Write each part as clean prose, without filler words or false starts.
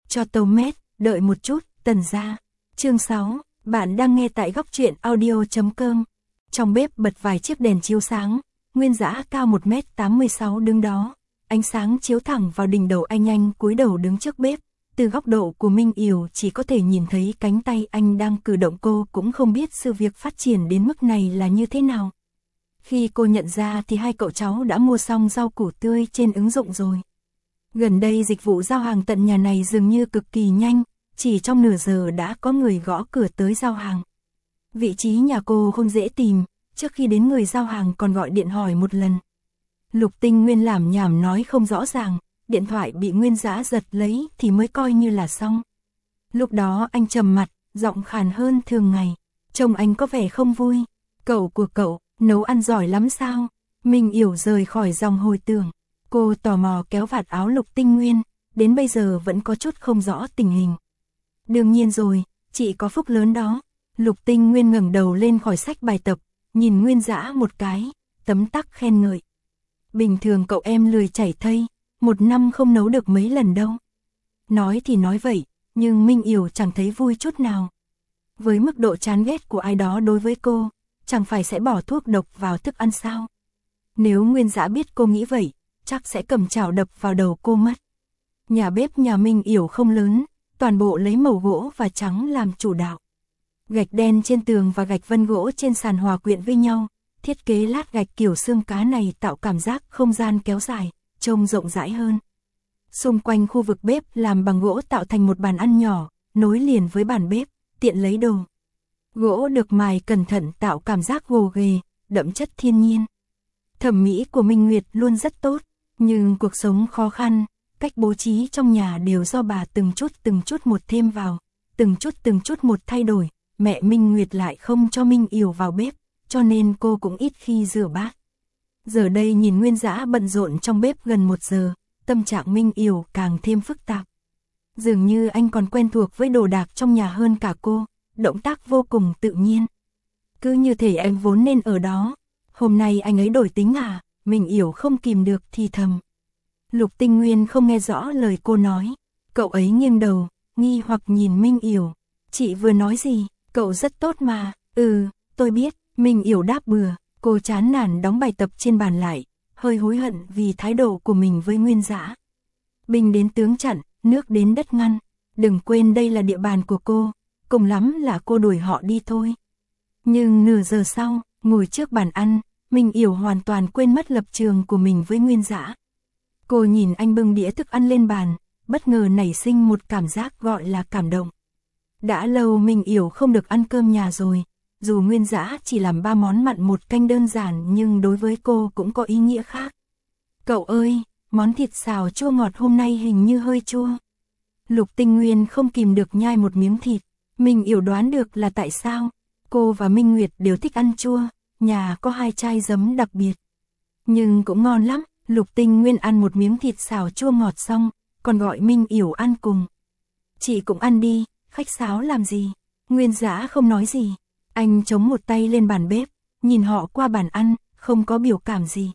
cho Tomet, đợi một chút, Tần gia. Chương 6, bạn đang nghe tại góc truyện audio.com. Trong bếp bật vài chiếc đèn chiếu sáng, Nguyên Dã cao 1m86 đứng đó, ánh sáng chiếu thẳng vào đỉnh đầu anh cúi đầu đứng trước bếp. Từ góc độ của Minh Yểu chỉ có thể nhìn thấy cánh tay anh đang cử động, cô cũng không biết sự việc phát triển đến mức này là như thế nào. Khi cô nhận ra thì hai cậu cháu đã mua xong rau củ tươi trên ứng dụng rồi. Gần đây dịch vụ giao hàng tận nhà này dường như cực kỳ nhanh, chỉ trong nửa giờ đã có người gõ cửa tới giao hàng. Vị trí nhà cô không dễ tìm, trước khi đến người giao hàng còn gọi điện hỏi một lần. Lục Tinh Nguyên làm nhảm nói không rõ ràng, điện thoại bị Nguyên Dã giật lấy thì mới coi như là xong. Lúc đó anh trầm mặt, giọng khàn hơn thường ngày, trông anh có vẻ không vui. Cậu của cậu, nấu ăn giỏi lắm sao? Minh Yểu rời khỏi dòng hồi tưởng. Cô tò mò kéo vạt áo Lục Tinh Nguyên, đến bây giờ vẫn có chút không rõ tình hình. Đương nhiên rồi, chị có phúc lớn đó. Lục Tinh Nguyên ngẩng đầu lên khỏi sách bài tập, nhìn Nguyên Dã một cái, tấm tắc khen ngợi. Bình thường cậu em lười chảy thây, một năm không nấu được mấy lần đâu. Nói thì nói vậy, nhưng Minh Yểu chẳng thấy vui chút nào. Với mức độ chán ghét của ai đó đối với cô, chẳng phải sẽ bỏ thuốc độc vào thức ăn sao? Nếu Nguyên Dã biết cô nghĩ vậy, chắc sẽ cầm chảo đập vào đầu cô mất. Nhà bếp nhà Minh Yểu không lớn, toàn bộ lấy màu gỗ và trắng làm chủ đạo. Gạch đen trên tường và gạch vân gỗ trên sàn hòa quyện với nhau, thiết kế lát gạch kiểu xương cá này tạo cảm giác không gian kéo dài, trông rộng rãi hơn. Xung quanh khu vực bếp làm bằng gỗ tạo thành một bàn ăn nhỏ, nối liền với bàn bếp, tiện lấy đồ. Gỗ được mài cẩn thận tạo cảm giác gồ ghề, đậm chất thiên nhiên. Thẩm mỹ của Minh Nguyệt luôn rất tốt, nhưng cuộc sống khó khăn, cách bố trí trong nhà đều do bà từng chút một thêm vào, từng chút một thay đổi. Mẹ Minh Nguyệt lại không cho Minh Yểu vào bếp, cho nên cô cũng ít khi rửa bát. Giờ đây nhìn Nguyên Dã bận rộn trong bếp gần 1 giờ, tâm trạng Minh Yểu càng thêm phức tạp. Dường như anh còn quen thuộc với đồ đạc trong nhà hơn cả cô, động tác vô cùng tự nhiên. Cứ như thể anh vốn nên ở đó. Hôm nay anh ấy đổi tính à? Minh Yểu không kìm được thì thầm. Lục Tinh Nguyên không nghe rõ lời cô nói. Cậu ấy nghiêng đầu, nghi hoặc nhìn Minh Yểu. Chị vừa nói gì? Cậu rất tốt mà. Tôi biết. Minh Yểu đáp bừa. Cô chán nản đóng bài tập trên bàn lại, hơi hối hận vì thái độ của mình với Nguyên Dã. Binh đến tướng chặn, nước đến đất ngăn. Đừng quên đây là địa bàn của cô, cùng lắm là cô đuổi họ đi thôi. Nhưng nửa giờ sau, ngồi trước bàn ăn, Minh Yểu hoàn toàn quên mất lập trường của mình với Nguyên Dã. Cô nhìn anh bưng đĩa thức ăn lên bàn, bất ngờ nảy sinh một cảm giác gọi là cảm động. Đã lâu Minh Yểu không được ăn cơm nhà rồi, dù Nguyên Dã chỉ làm 3 món mặn 1 canh đơn giản nhưng đối với cô cũng có ý nghĩa khác. Cậu ơi, món thịt xào chua ngọt hôm nay hình như hơi chua. Lục Tinh Nguyên không kìm được nhai một miếng thịt, Minh Yểu đoán được là tại sao. Cô và Minh Nguyệt đều thích ăn chua, nhà có 2 chai giấm đặc biệt. Nhưng cũng ngon lắm, Lục Tinh Nguyên ăn một miếng thịt xào chua ngọt xong, còn gọi Minh Yểu ăn cùng. Chị cũng ăn đi, khách sáo làm gì? Nguyên Dã không nói gì. Anh chống một tay lên bàn bếp, nhìn họ qua bàn ăn, không có biểu cảm gì.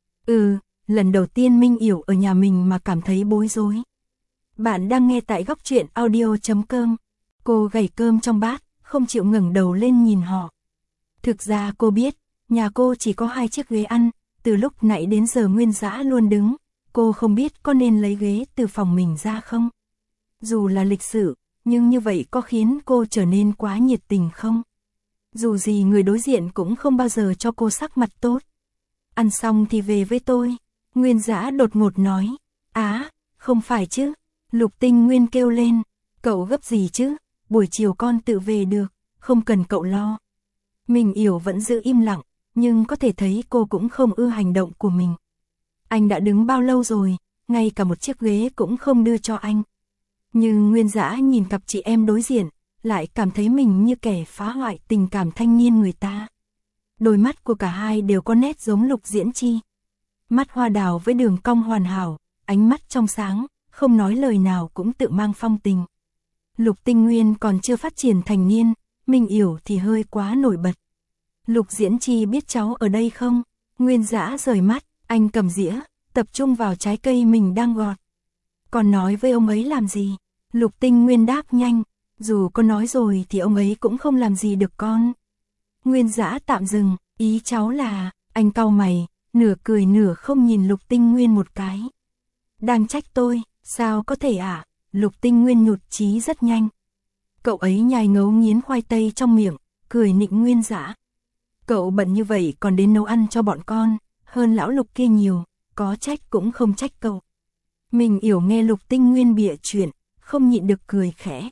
Lần đầu tiên Minh Yểu ở nhà mình mà cảm thấy bối rối. Bạn đang nghe tại góc truyện audio.com. Cô gảy cơm trong bát, không chịu ngẩng đầu lên nhìn họ. Thực ra cô biết, nhà cô chỉ có 2 chiếc ghế ăn, từ lúc nãy đến giờ Nguyên Dã luôn đứng, cô không biết có nên lấy ghế từ phòng mình ra không. Dù là lịch sự, nhưng như vậy có khiến cô trở nên quá nhiệt tình không? Dù gì người đối diện cũng không bao giờ cho cô sắc mặt tốt. Ăn xong thì về với tôi. Nguyên Dã đột ngột nói. Không phải chứ. Lục Tinh Nguyên kêu lên. Cậu gấp gì chứ? Buổi chiều con tự về được, không cần cậu lo. Minh Yểu vẫn giữ im lặng, nhưng có thể thấy cô cũng không ưa hành động của mình. Anh đã đứng bao lâu rồi, ngay cả một chiếc ghế cũng không đưa cho anh. Nhưng Nguyên Dã nhìn cặp chị em đối diện, lại cảm thấy mình như kẻ phá hoại tình cảm thanh niên người ta. Đôi mắt của cả hai đều có nét giống Lục Diễn Chi. Mắt hoa đào với đường cong hoàn hảo, ánh mắt trong sáng, không nói lời nào cũng tự mang phong tình. Lục Tinh Nguyên còn chưa phát triển thành niên, Minh Yểu thì hơi quá nổi bật. Lục Diễn Chi biết cháu ở đây không? Nguyên Dã rời mắt, anh cầm dĩa, tập trung vào trái cây mình đang gọt. Còn nói với ông ấy làm gì? Lục Tinh Nguyên đáp nhanh, dù có nói rồi thì ông ấy cũng không làm gì được con. Nguyên Dã tạm dừng, ý cháu là, anh cau mày, nửa cười nửa không nhìn Lục Tinh Nguyên một cái. Đang trách tôi, sao có thể ạ? Lục Tinh Nguyên nhụt chí rất nhanh. Cậu ấy nhai ngấu nghiến khoai tây trong miệng, cười nịnh Nguyên Dã. Cậu bận như vậy còn đến nấu ăn cho bọn con, hơn lão Lục kia nhiều, có trách cũng không trách cậu. Mình Yểu nghe Lục Tinh Nguyên bịa chuyện, không nhịn được cười khẽ.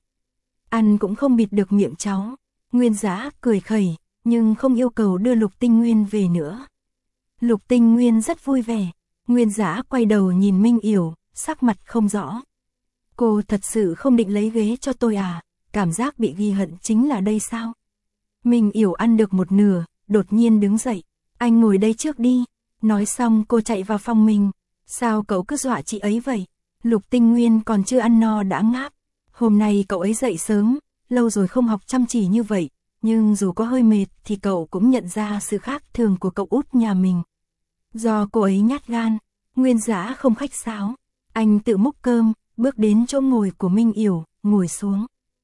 Ăn cũng không bịt được miệng cháu. Nguyên Dã cười khẩy, nhưng không yêu cầu đưa Lục Tinh Nguyên về nữa. Lục Tinh Nguyên rất vui vẻ. Nguyên Dã quay đầu nhìn Minh Yểu, sắc mặt không rõ. Cô thật sự không định lấy ghế cho tôi à? Cảm giác bị ghi hận chính là đây sao? Minh Yểu ăn được một nửa, đột nhiên đứng dậy. Anh ngồi đây trước đi. Nói xong cô chạy vào phòng mình. Sao cậu cứ dọa chị ấy vậy? Lục Tinh Nguyên còn chưa ăn no đã ngáp. Hôm nay cậu ấy dậy sớm, lâu rồi không học chăm chỉ như vậy. Nhưng dù có hơi mệt thì cậu cũng nhận ra sự khác thường của cậu út nhà mình. Do cô ấy nhát gan, Nguyên Dã không khách sáo. Anh tự múc cơm, bước đến chỗ ngồi của Minh Yểu, ngồi xuống.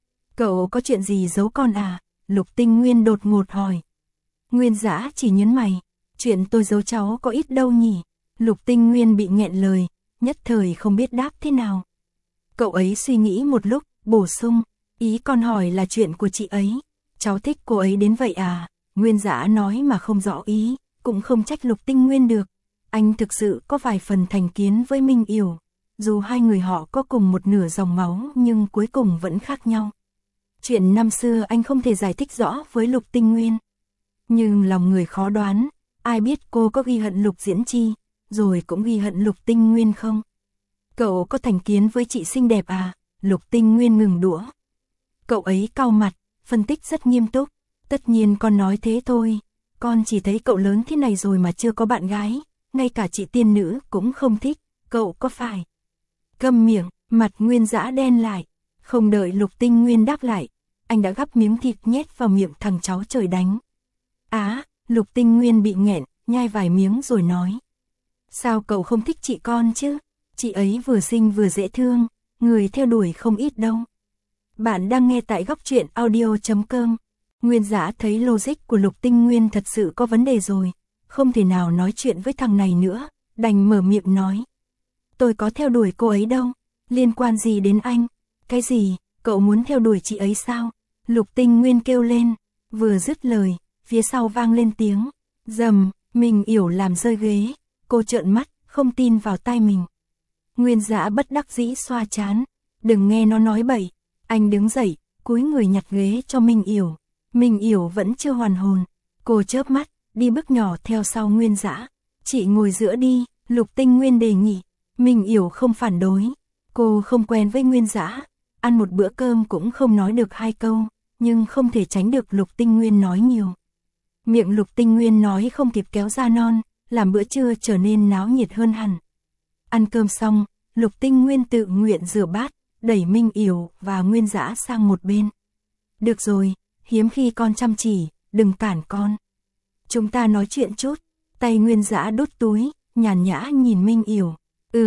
Cậu có chuyện gì giấu con à? Lục Tinh Nguyên đột ngột hỏi. Nguyên Dã chỉ nhớn mày. Chuyện tôi giấu cháu có ít đâu nhỉ? Lục Tinh Nguyên bị nghẹn lời, nhất thời không biết đáp thế nào. Cậu ấy suy nghĩ một lúc, bổ sung. Ý con hỏi là chuyện của chị ấy. Cháu thích cô ấy đến vậy à? Nguyên Dã nói mà không rõ ý, cũng không trách Lục Tinh Nguyên được. Anh thực sự có vài phần thành kiến với Minh Yểu. Dù hai người họ có cùng một nửa dòng máu nhưng cuối cùng vẫn khác nhau. Chuyện năm xưa anh không thể giải thích rõ với Lục Tinh Nguyên. Nhưng lòng người khó đoán, ai biết cô có ghi hận Lục Diễn Chi, rồi cũng ghi hận Lục Tinh Nguyên không? Cậu có thành kiến với chị xinh đẹp à? Lục Tinh Nguyên ngừng đũa. Cậu ấy cau mặt, phân tích rất nghiêm túc. Tất nhiên con nói thế thôi. Con chỉ thấy cậu lớn thế này rồi mà chưa có bạn gái. Ngay cả chị tiên nữ cũng không thích. Cậu có phải? Câm miệng, mặt Nguyên Dã đen lại. Không đợi Lục Tinh Nguyên đáp lại. Anh đã gắp miếng thịt nhét vào miệng thằng cháu trời đánh. Lục Tinh Nguyên bị nghẹn, nhai vài miếng rồi nói. Sao cậu không thích chị con chứ? Chị ấy vừa xinh vừa dễ thương, người theo đuổi không ít đâu. Bạn đang nghe tại góc truyện audio.com. Nguyên Dã thấy logic của Lục Tinh Nguyên thật sự có vấn đề rồi. Không thể nào nói chuyện với thằng này nữa, đành mở miệng nói. Tôi có theo đuổi cô ấy đâu, liên quan gì đến anh? Cái gì, cậu muốn theo đuổi chị ấy sao? Lục Tinh Nguyên kêu lên, vừa dứt lời, phía sau vang lên tiếng. Rầm, Minh Yểu làm rơi ghế, cô trợn mắt, không tin vào tai mình. Nguyên Dã bất đắc dĩ xoa trán, đừng nghe nó nói bậy. Anh đứng dậy, cúi người nhặt ghế cho Minh Yểu. Minh Yểu vẫn chưa hoàn hồn, cô chớp mắt, đi bước nhỏ theo sau Nguyên Dã. Chị ngồi giữa đi, Lục Tinh Nguyên đề nghị. Minh Yểu không phản đối, cô không quen với Nguyên Dã, ăn một bữa cơm cũng không nói được hai câu, nhưng không thể tránh được Lục Tinh Nguyên nói nhiều. Miệng Lục Tinh Nguyên nói không kịp kéo ra non, làm bữa trưa trở nên náo nhiệt hơn hẳn. Ăn cơm xong, Lục Tinh Nguyên tự nguyện rửa bát, đẩy Minh Yểu và Nguyên Dã sang một bên. Được rồi, hiếm khi con chăm chỉ, đừng cản con. Chúng ta nói chuyện chút. Tay Nguyên Dã đút túi, nhàn nhã nhìn Minh Yểu.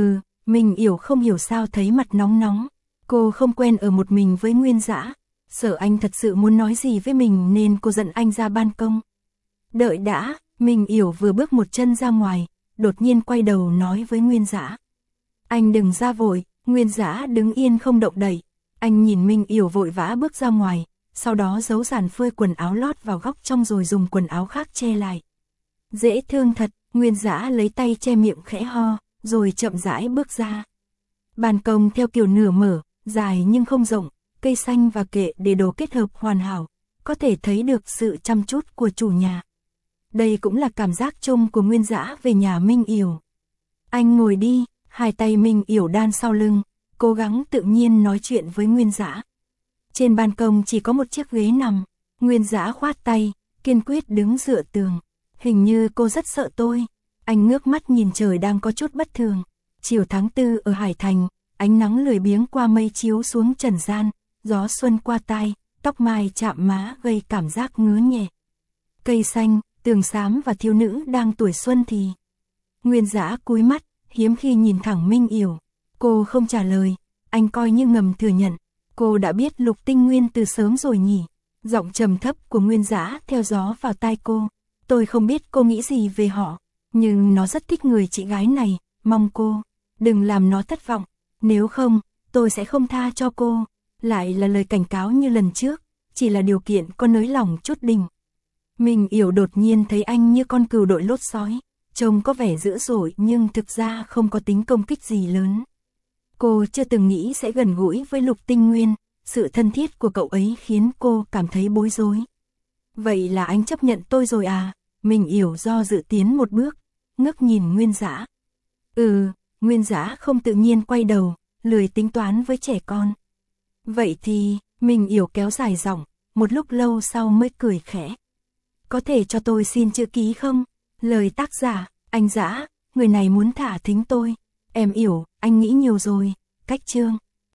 Minh Yểu không hiểu sao thấy mặt nóng nóng. Cô không quen ở một mình với Nguyên Dã, sợ anh thật sự muốn nói gì với mình nên cô dẫn anh ra ban công. Đợi đã, Minh Yểu vừa bước một chân ra ngoài, đột nhiên quay đầu nói với Nguyên Dã. Anh đừng ra vội. Nguyên Dã đứng yên không động đậy. Anh nhìn Minh Yểu vội vã bước ra ngoài, sau đó giấu dàn phơi quần áo lót vào góc trong rồi dùng quần áo khác che lại. Dễ thương thật, Nguyên Dã lấy tay che miệng khẽ ho, rồi chậm rãi bước ra. Ban công theo kiểu nửa mở, dài nhưng không rộng, cây xanh và kệ để đồ kết hợp hoàn hảo, có thể thấy được sự chăm chút của chủ nhà. Đây cũng là cảm giác chung của Nguyên Dã về nhà Minh Yểu. Anh ngồi đi. Hai tay Minh Yểu đan sau lưng, cố gắng tự nhiên nói chuyện với Nguyên Dã. Trên ban công chỉ có một chiếc ghế nằm, Nguyên Dã khoát tay, kiên quyết đứng dựa tường. Hình như cô rất sợ tôi. Anh ngước mắt nhìn trời đang có chút bất thường. Chiều tháng 4 ở Hải Thành, ánh nắng lười biếng qua mây chiếu xuống trần gian, gió xuân qua tai, tóc mai chạm má gây cảm giác ngứa nhẹ. Cây xanh, tường xám và thiếu nữ đang tuổi xuân thì. Nguyên Dã cúi mắt, hiếm khi nhìn thẳng Minh Yểu. Cô không trả lời, anh coi như ngầm thừa nhận. Cô đã biết Lục Tinh Nguyên từ sớm rồi nhỉ? Giọng trầm thấp của Nguyên Dã theo gió vào tai cô. Tôi không biết cô nghĩ gì về họ, nhưng nó rất thích người chị gái này, mong cô đừng làm nó thất vọng, nếu không, tôi sẽ không tha cho cô. Lại là lời cảnh cáo như lần trước, chỉ là điều kiện con nới lỏng chút đỉnh. Mình Yểu đột nhiên thấy anh như con cừu đội lốt sói, trông có vẻ dữ dội nhưng thực ra không có tính công kích gì lớn. Cô chưa từng nghĩ sẽ gần gũi với Lục Tinh Nguyên, sự thân thiết của cậu ấy khiến cô cảm thấy bối rối. Vậy là anh chấp nhận tôi rồi à? Mình Yểu do dự tiến một bước, ngước nhìn Nguyên Dã. Nguyên Dã không tự nhiên quay đầu, lười tính toán với trẻ con. Vậy thì, mình Yểu kéo dài giọng, một lúc lâu sau mới cười khẽ. Có thể cho tôi xin chữ ký không? Lời tác giả, anh Dã, người này muốn thả thính tôi. Em Yểu, anh nghĩ nhiều rồi. Cách chương.